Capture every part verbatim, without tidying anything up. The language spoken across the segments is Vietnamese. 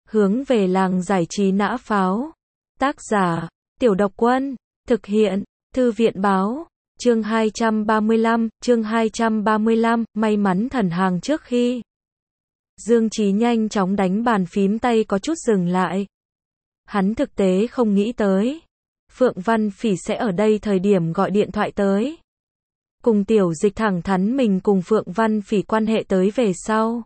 Hướng về làng giải trí nã pháo. Tác giả, Tiểu Độc Quân. Thực hiện, Thư viện báo. Chương hai trăm ba mươi lăm, chương hai trăm ba mươi lăm, may mắn thần hàng trước khi. Dương Chí nhanh chóng đánh bàn phím tay có chút dừng lại. Hắn thực tế không nghĩ tới. Phượng Văn Phỉ sẽ ở đây thời điểm gọi điện thoại tới. Cùng Tiểu Dịch thẳng thắn mình cùng Phượng Văn Phỉ quan hệ tới về sau.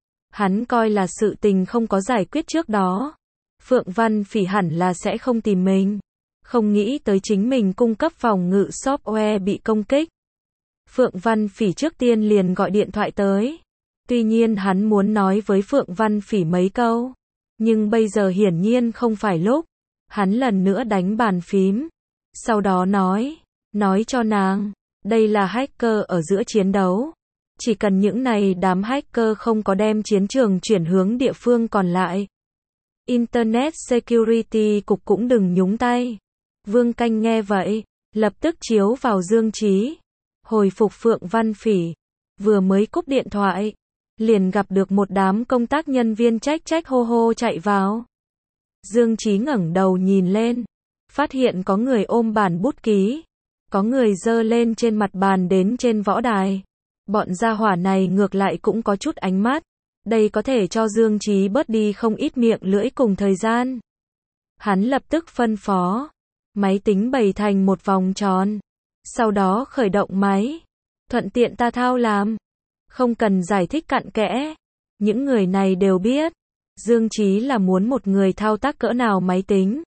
Hắn coi là sự tình không có giải quyết trước đó. Phượng Văn Phỉ hẳn là sẽ không tìm mình. Không nghĩ tới chính mình cung cấp phòng ngự software bị công kích. Phượng Văn Phỉ trước tiên liền gọi điện thoại tới. Tuy nhiên hắn muốn nói với Phượng Văn Phỉ mấy câu. Nhưng bây giờ hiển nhiên không phải lúc. Hắn lần nữa đánh bàn phím. Sau đó nói. Nói cho nàng. Đây là hacker ở giữa chiến đấu. Chỉ cần những này đám hacker không có đem chiến trường chuyển hướng địa phương còn lại. Internet Security Cục cũng đừng nhúng tay. Vương Canh nghe vậy, lập tức chiếu vào Dương Chí. Hồi phục Phượng Văn Phỉ. Vừa mới cúp điện thoại. Liền gặp được một đám công tác nhân viên trách trách hô hô chạy vào. Dương Chí ngẩng đầu nhìn lên. Phát hiện có người ôm bản bút ký. Có người giơ lên trên mặt bàn đến trên võ đài. Bọn gia hỏa này ngược lại cũng có chút ánh mắt. Đây có thể cho Dương Chí bớt đi không ít miệng lưỡi cùng thời gian. Hắn lập tức phân phó. Máy tính bày thành một vòng tròn. Sau đó khởi động máy. Thuận tiện ta thao làm. Không cần giải thích cặn kẽ. Những người này đều biết. Dương Chí là muốn một người thao tác cỡ nào máy tính.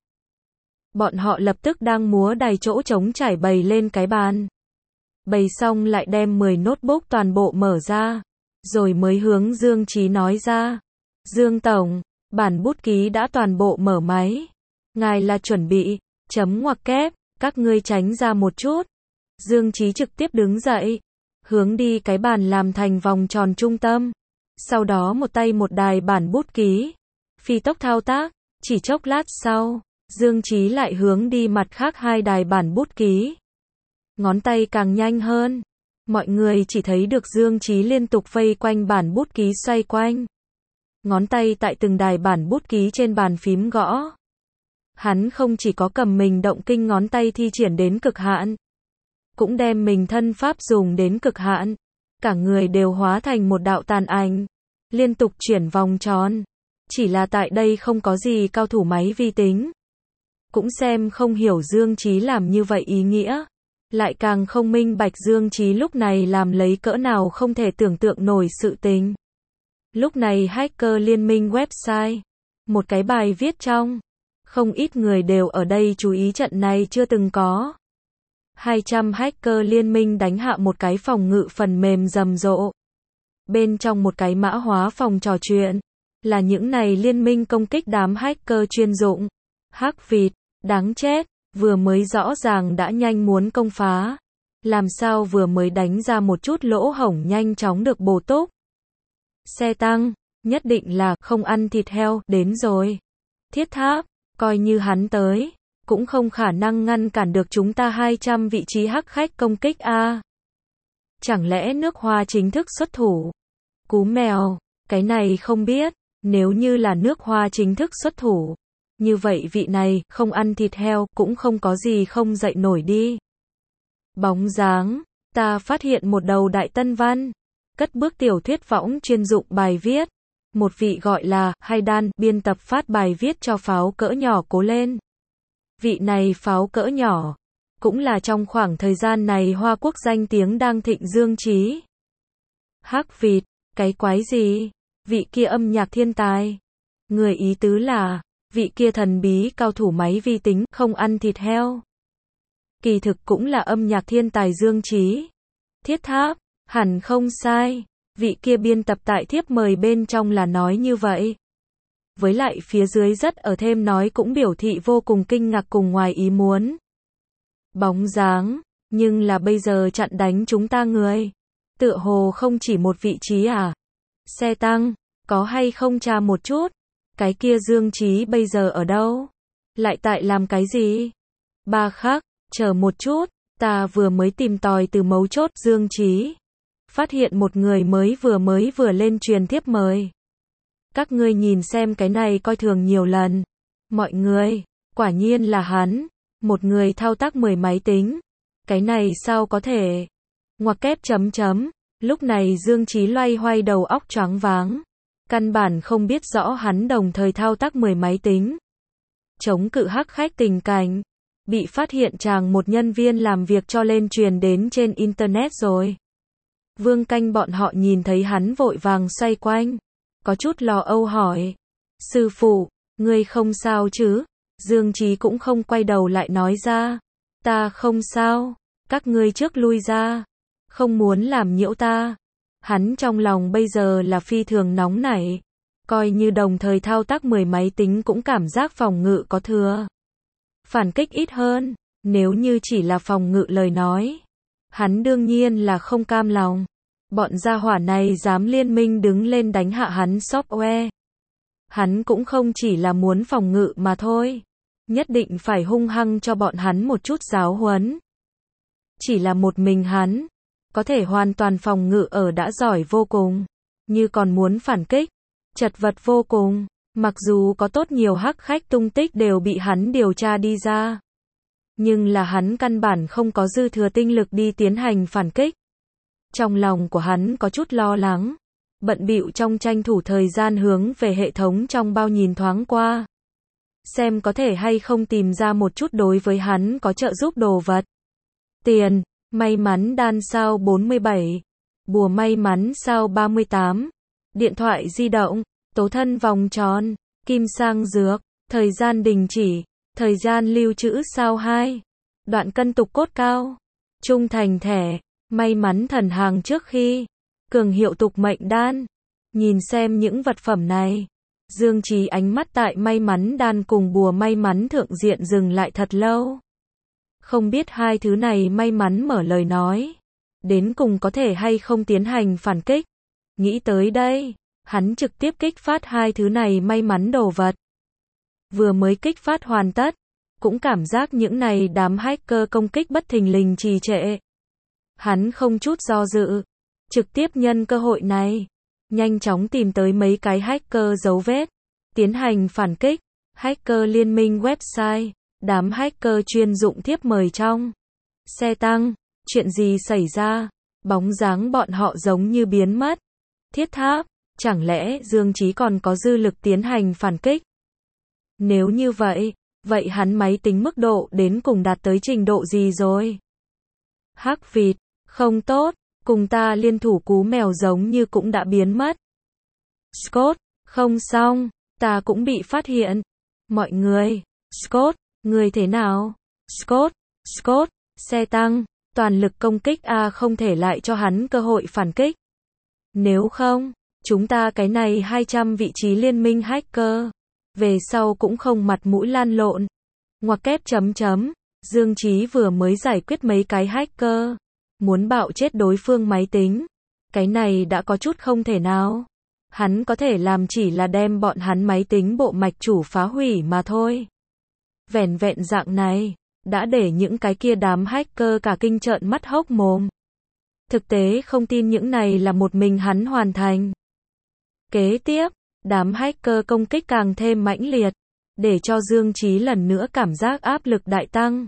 Bọn họ lập tức đang múa đài chỗ trống trải bày lên cái bàn. Bày xong lại đem mười notebook toàn bộ mở ra. Rồi mới hướng Dương Chí nói ra. Dương Tổng, bản bút ký đã toàn bộ mở máy. Ngài là chuẩn bị, chấm ngoặc kép, các ngươi tránh ra một chút. Dương Chí trực tiếp đứng dậy. Hướng đi cái bàn làm thành vòng tròn trung tâm. Sau đó một tay một đài bản bút ký. Phi tốc thao tác, chỉ chốc lát sau. Dương Chí lại hướng đi mặt khác hai đài bản bút ký. Ngón tay càng nhanh hơn. Mọi người chỉ thấy được Dương Chí liên tục vây quanh bản bút ký xoay quanh. Ngón tay tại từng đài bản bút ký trên bàn phím gõ. Hắn không chỉ có cầm mình động kinh ngón tay thi triển đến cực hạn. Cũng đem mình thân pháp dùng đến cực hạn. Cả người đều hóa thành một đạo tàn ảnh. Liên tục chuyển vòng tròn. Chỉ là tại đây không có gì cao thủ máy vi tính. Cũng xem không hiểu Dương Chí làm như vậy ý nghĩa. Lại càng không minh bạch Dương Chí lúc này làm lấy cỡ nào không thể tưởng tượng nổi sự tình. Lúc này hacker liên minh website. Một cái bài viết trong. Không ít người đều ở đây chú ý trận này chưa từng có. hai trăm hacker liên minh đánh hạ một cái phòng ngự phần mềm rầm rộ. Bên trong một cái mã hóa phòng trò chuyện. Là những này liên minh công kích đám hacker chuyên dụng. Hắc vịt, đáng chết. Vừa mới rõ ràng đã nhanh muốn công phá. Làm sao vừa mới đánh ra một chút lỗ hổng nhanh chóng được bổ túc. Xe tăng, nhất định là không ăn thịt heo, đến rồi. Thiết tháp, coi như hắn tới, cũng không khả năng ngăn cản được chúng ta hai trăm vị trí hắc khách công kích a. Chẳng lẽ nước Hoa chính thức xuất thủ? Cú mèo, cái này không biết, nếu như là nước Hoa chính thức xuất thủ. Như vậy vị này, không ăn thịt heo, cũng không có gì không dậy nổi đi. Bóng dáng, ta phát hiện một đầu đại tân văn. Cất bước tiểu thuyết võng chuyên dụng bài viết. Một vị gọi là, Hay Đan, biên tập phát bài viết cho pháo cỡ nhỏ cố lên. Vị này pháo cỡ nhỏ. Cũng là trong khoảng thời gian này Hoa Quốc danh tiếng đang thịnh Dương Chí. Hắc vịt, cái quái gì? Vị kia âm nhạc thiên tài. Người ý tứ là. Vị kia thần bí cao thủ máy vi tính, không ăn thịt heo. Kỳ thực cũng là âm nhạc thiên tài Dương Chí. Thiết tháp, hẳn không sai. Vị kia biên tập tại thiếp mời bên trong là nói như vậy. Với lại phía dưới rất ở thêm nói cũng biểu thị vô cùng kinh ngạc cùng ngoài ý muốn. Bóng dáng, nhưng là bây giờ chặn đánh chúng ta người. Tựa hồ không chỉ một vị trí à. Xe tăng, có hay không tra một chút. Cái kia Dương Chí bây giờ ở đâu? Lại tại làm cái gì? Ba khắc, chờ một chút, ta vừa mới tìm tòi từ mấu chốt Dương Chí. Phát hiện một người mới vừa mới vừa lên truyền thiếp mời. Các ngươi nhìn xem cái này coi thường nhiều lần. Mọi người, quả nhiên là hắn. Một người thao tác mười máy tính. Cái này sao có thể? Ngoặc kép chấm chấm. Lúc này Dương Chí loay hoay đầu óc choáng váng. Căn bản không biết rõ hắn đồng thời thao tác mười máy tính. Chống cự hắc khách tình cảnh. Bị phát hiện chàng một nhân viên làm việc cho lên truyền đến trên Internet rồi. Vương Canh bọn họ nhìn thấy hắn vội vàng xoay quanh. Có chút lo âu hỏi. Sư phụ, ngươi không sao chứ? Dương Chí cũng không quay đầu lại nói ra. Ta không sao, các ngươi trước lui ra. Không muốn làm nhiễu ta. Hắn trong lòng bây giờ là phi thường nóng nảy. Coi như đồng thời thao tác mười máy tính cũng cảm giác phòng ngự có thừa. Phản kích ít hơn, nếu như chỉ là phòng ngự lời nói. Hắn đương nhiên là không cam lòng. Bọn gia hỏa này dám liên minh đứng lên đánh hạ hắn software. Hắn cũng không chỉ là muốn phòng ngự mà thôi. Nhất định phải hung hăng cho bọn hắn một chút giáo huấn. Chỉ là một mình hắn, có thể hoàn toàn phòng ngự ở đã giỏi vô cùng. Như còn muốn phản kích, chật vật vô cùng. Mặc dù có tốt nhiều hắc khách tung tích đều bị hắn điều tra đi ra. Nhưng là hắn căn bản không có dư thừa tinh lực đi tiến hành phản kích. Trong lòng của hắn có chút lo lắng. Bận bịu trong tranh thủ thời gian hướng về hệ thống trong bao nhìn thoáng qua. Xem có thể hay không tìm ra một chút đối với hắn có trợ giúp đồ vật. Tiền, may mắn đan sao bốn mươi bảy. Bùa may mắn sao ba mươi tám. Điện thoại di động, tố thân vòng tròn, kim sang dược, thời gian đình chỉ, thời gian lưu trữ sao hai. Đoạn cân tục cốt cao, trung thành thẻ, may mắn thần hàng trước khi, cường hiệu tục mệnh đan. Nhìn xem những vật phẩm này. Dương Chí ánh mắt tại may mắn đan cùng bùa may mắn thượng diện dừng lại thật lâu. Không biết hai thứ này may mắn mở lời nói. Đến cùng có thể hay không tiến hành phản kích. Nghĩ tới đây, hắn trực tiếp kích phát hai thứ này may mắn đồ vật. Vừa mới kích phát hoàn tất, cũng cảm giác những này đám hacker công kích bất thình lình trì trệ. Hắn không chút do dự, trực tiếp nhân cơ hội này. Nhanh chóng tìm tới mấy cái hacker dấu vết, tiến hành phản kích. Hacker liên minh website, đám hacker chuyên dụng thiếp mời trong xe tăng. Chuyện gì xảy ra? Bóng dáng bọn họ giống như biến mất. Thiết tháp, chẳng lẽ Dương Chí còn có dư lực tiến hành phản kích? Nếu như vậy, vậy hắn máy tính mức độ đến cùng đạt tới trình độ gì rồi? Hắc vịt, không tốt. Cùng ta liên thủ cú mèo giống như cũng đã biến mất. Scott, không xong, ta cũng bị phát hiện. Mọi người, Scott, người thế nào? Scott, Scott, xe tăng, toàn lực công kích A không thể lại cho hắn cơ hội phản kích. Nếu không, chúng ta cái này hai trăm vị trí liên minh hacker, về sau cũng không mặt mũi lan lộn. Ngoặc kép chấm chấm, Dương Chí vừa mới giải quyết mấy cái hacker. Muốn bạo chết đối phương máy tính. Cái này đã có chút không thể nào. Hắn có thể làm chỉ là đem bọn hắn máy tính bộ mạch chủ phá hủy mà thôi. Vẻn vẹn dạng này, đã để những cái kia đám hacker cả kinh trợn mắt hốc mồm. Thực tế không tin những này là một mình hắn hoàn thành. Kế tiếp, đám hacker công kích càng thêm mãnh liệt, để cho Dương Chí lần nữa cảm giác áp lực đại tăng.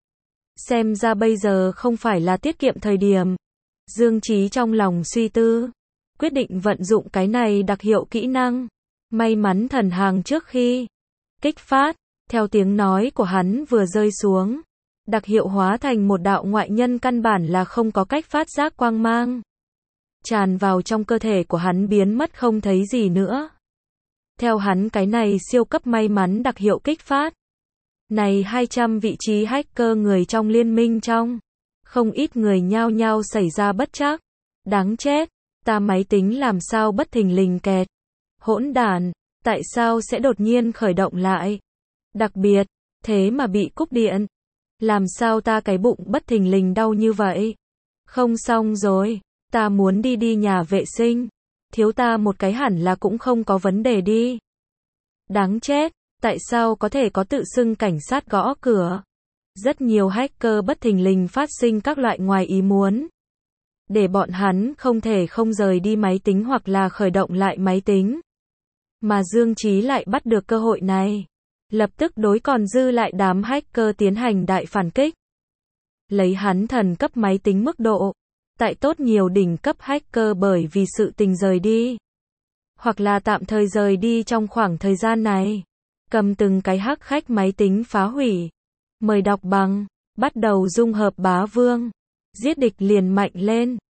Xem ra bây giờ không phải là tiết kiệm thời điểm. Dương Chí trong lòng suy tư, quyết định vận dụng cái này đặc hiệu kỹ năng. May mắn thần hàng trước khi kích phát, theo tiếng nói của hắn vừa rơi xuống, đặc hiệu hóa thành một đạo ngoại nhân căn bản là không có cách phát giác quang mang. Tràn vào trong cơ thể của hắn biến mất không thấy gì nữa. Theo hắn cái này siêu cấp may mắn đặc hiệu kích phát. Này hai trăm vị trí hacker người trong liên minh trong. Không ít người nhao nhao xảy ra bất trắc. Đáng chết, ta máy tính làm sao bất thình lình kẹt. Hỗn đản, tại sao sẽ đột nhiên khởi động lại? Đặc biệt, thế mà bị cúp điện. Làm sao ta cái bụng bất thình lình đau như vậy? Không xong rồi, ta muốn đi đi nhà vệ sinh. Thiếu ta một cái hẳn là cũng không có vấn đề đi. Đáng chết. Tại sao có thể có tự xưng cảnh sát gõ cửa? Rất nhiều hacker bất thình lình phát sinh các loại ngoài ý muốn. Để bọn hắn không thể không rời đi máy tính hoặc là khởi động lại máy tính. Mà Dương Chí lại bắt được cơ hội này. Lập tức đối còn dư lại đám hacker tiến hành đại phản kích. Lấy hắn thần cấp máy tính mức độ. Tại tốt nhiều đỉnh cấp hacker bởi vì sự tình rời đi. Hoặc là tạm thời rời đi trong khoảng thời gian này. Cầm từng cái hắc khách máy tính phá hủy. Mời đọc bằng. Bắt đầu dung hợp bá vương. Giết địch liền mạnh lên.